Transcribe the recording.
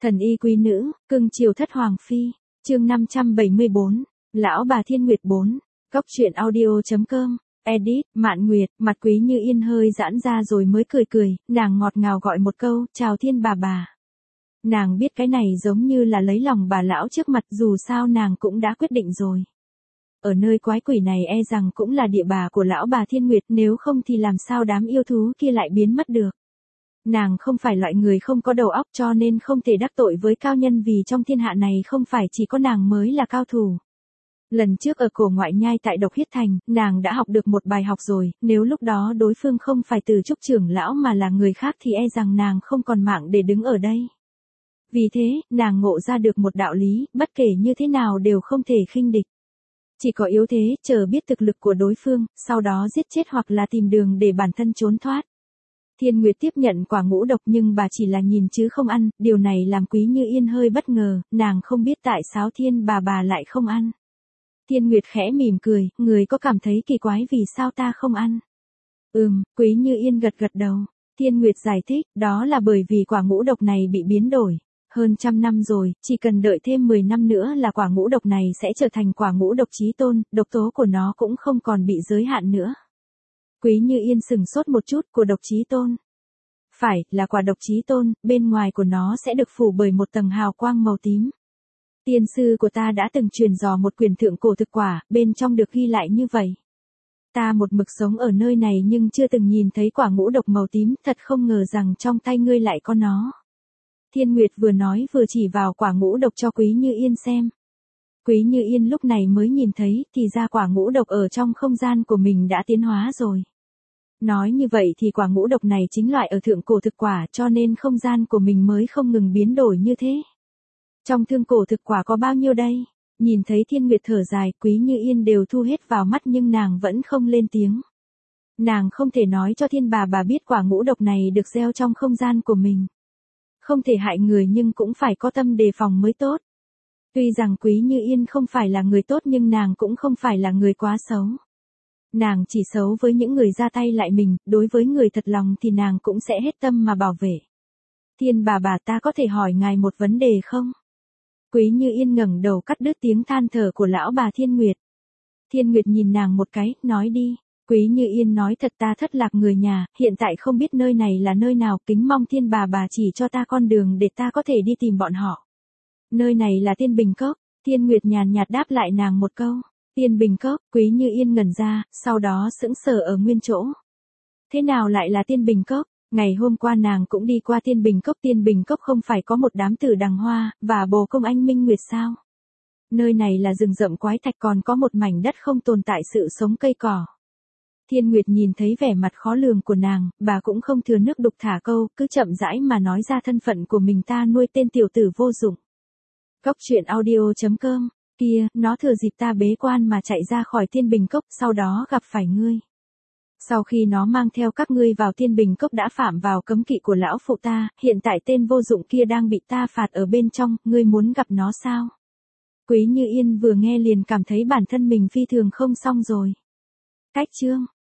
Thần y quý nữ, cưng chiều thất hoàng phi. Chương 574. Lão bà Thiên Nguyệt 4. Góc truyện audio.com. Edit, Mạn Nguyệt, mặt Quý Như Yên hơi giãn ra rồi mới cười cười, nàng ngọt ngào gọi một câu, chào Thiên bà. Nàng biết cái này giống như là lấy lòng bà lão trước mặt, dù sao nàng cũng đã quyết định rồi. Ở nơi quái quỷ này e rằng cũng là địa bà của lão bà Thiên Nguyệt, nếu không thì làm sao đám yêu thú kia lại biến mất được. Nàng không phải loại người không có đầu óc, cho nên không thể đắc tội với cao nhân, vì trong thiên hạ này không phải chỉ có nàng mới là cao thủ. Lần trước ở cổ ngoại nhai tại Độc Huyết Thành, nàng đã học được một bài học rồi, nếu lúc đó đối phương không phải Từ Trúc trưởng lão mà là người khác thì e rằng nàng không còn mạng để đứng ở đây. Vì thế, nàng ngộ ra được một đạo lý, bất kể như thế nào đều không thể khinh địch. Chỉ có yếu thế, chờ biết thực lực của đối phương, sau đó giết chết hoặc là tìm đường để bản thân trốn thoát. Thiên Nguyệt tiếp nhận quả ngũ độc nhưng bà chỉ là nhìn chứ không ăn, điều này làm Quý Như Yên hơi bất ngờ, nàng không biết tại sao Thiên bà lại không ăn. Thiên Nguyệt khẽ mỉm cười, người có cảm thấy kỳ quái vì sao ta không ăn? Quý Như Yên gật đầu. Thiên Nguyệt giải thích, đó là bởi vì quả ngũ độc này bị biến đổi. Hơn 100 năm rồi, chỉ cần đợi thêm 10 năm nữa là quả ngũ độc này sẽ trở thành quả ngũ độc chí tôn, độc tố của nó cũng không còn bị giới hạn nữa. Quý Như Yên sừng sốt một chút, của độc chí tôn. Phải, là quả độc chí tôn, bên ngoài của nó sẽ được phủ bởi một tầng hào quang màu tím. Tiên sư của ta đã từng truyền dò một quyển thượng cổ thực quả, bên trong được ghi lại như vậy. Ta một mực sống ở nơi này nhưng chưa từng nhìn thấy quả ngũ độc màu tím, thật không ngờ rằng trong tay ngươi lại có nó. Thiên Nguyệt vừa nói vừa chỉ vào quả ngũ độc cho Quý Như Yên xem. Quý Như Yên lúc này mới nhìn thấy, thì ra quả ngũ độc ở trong không gian của mình đã tiến hóa rồi. Nói như vậy thì quả ngũ độc này chính loại ở thượng cổ thực quả, cho nên không gian của mình mới không ngừng biến đổi như thế. Trong thượng cổ thực quả có bao nhiêu đây? Nhìn thấy Thiên Nguyệt thở dài, Quý Như Yên đều thu hết vào mắt nhưng nàng vẫn không lên tiếng. Nàng không thể nói cho Thiên bà biết quả ngũ độc này được gieo trong không gian của mình. Không thể hại người nhưng cũng phải có tâm đề phòng mới tốt. Tuy rằng Quý Như Yên không phải là người tốt nhưng nàng cũng không phải là người quá xấu. Nàng chỉ xấu với những người ra tay lại mình, đối với người thật lòng thì nàng cũng sẽ hết tâm mà bảo vệ. Thiên bà ta có thể hỏi ngài một vấn đề không? Quý Như Yên ngẩng đầu cắt đứt tiếng than thở của lão bà Thiên Nguyệt. Thiên Nguyệt nhìn nàng một cái, nói đi. Quý Như Yên nói thật, ta thất lạc người nhà, hiện tại không biết nơi này là nơi nào, kính mong Thiên bà chỉ cho ta con đường để ta có thể đi tìm bọn họ. Nơi này là Tiên Bình Cốc. Thiên Nguyệt nhàn nhạt đáp lại nàng một câu. Tiên Bình Cốc, Quý Như Yên ngẩn ra, sau đó sững sờ ở nguyên chỗ. Thế nào lại là Tiên Bình Cốc? Ngày hôm qua nàng cũng đi qua Tiên Bình Cốc. Tiên Bình Cốc không phải có một đám tử đằng hoa, và bồ công anh Minh Nguyệt sao? Nơi này là rừng rậm quái thạch, còn có một mảnh đất không tồn tại sự sống cây cỏ. Thiên Nguyệt nhìn thấy vẻ mặt khó lường của nàng, bà cũng không thừa nước đục thả câu, cứ chậm rãi mà nói ra thân phận của mình, ta nuôi tên tiểu tử vô dụng. Góc truyện audio.com. Kia, nó thừa dịp ta bế quan mà chạy ra khỏi Tiên Bình Cốc, sau đó gặp phải ngươi. Sau khi nó mang theo các ngươi vào Tiên Bình Cốc đã phạm vào cấm kỵ của lão phụ ta, hiện tại tên vô dụng kia đang bị ta phạt ở bên trong, ngươi muốn gặp nó sao? Quý Như Yên vừa nghe liền cảm thấy bản thân mình phi thường không xong rồi. Cách chương.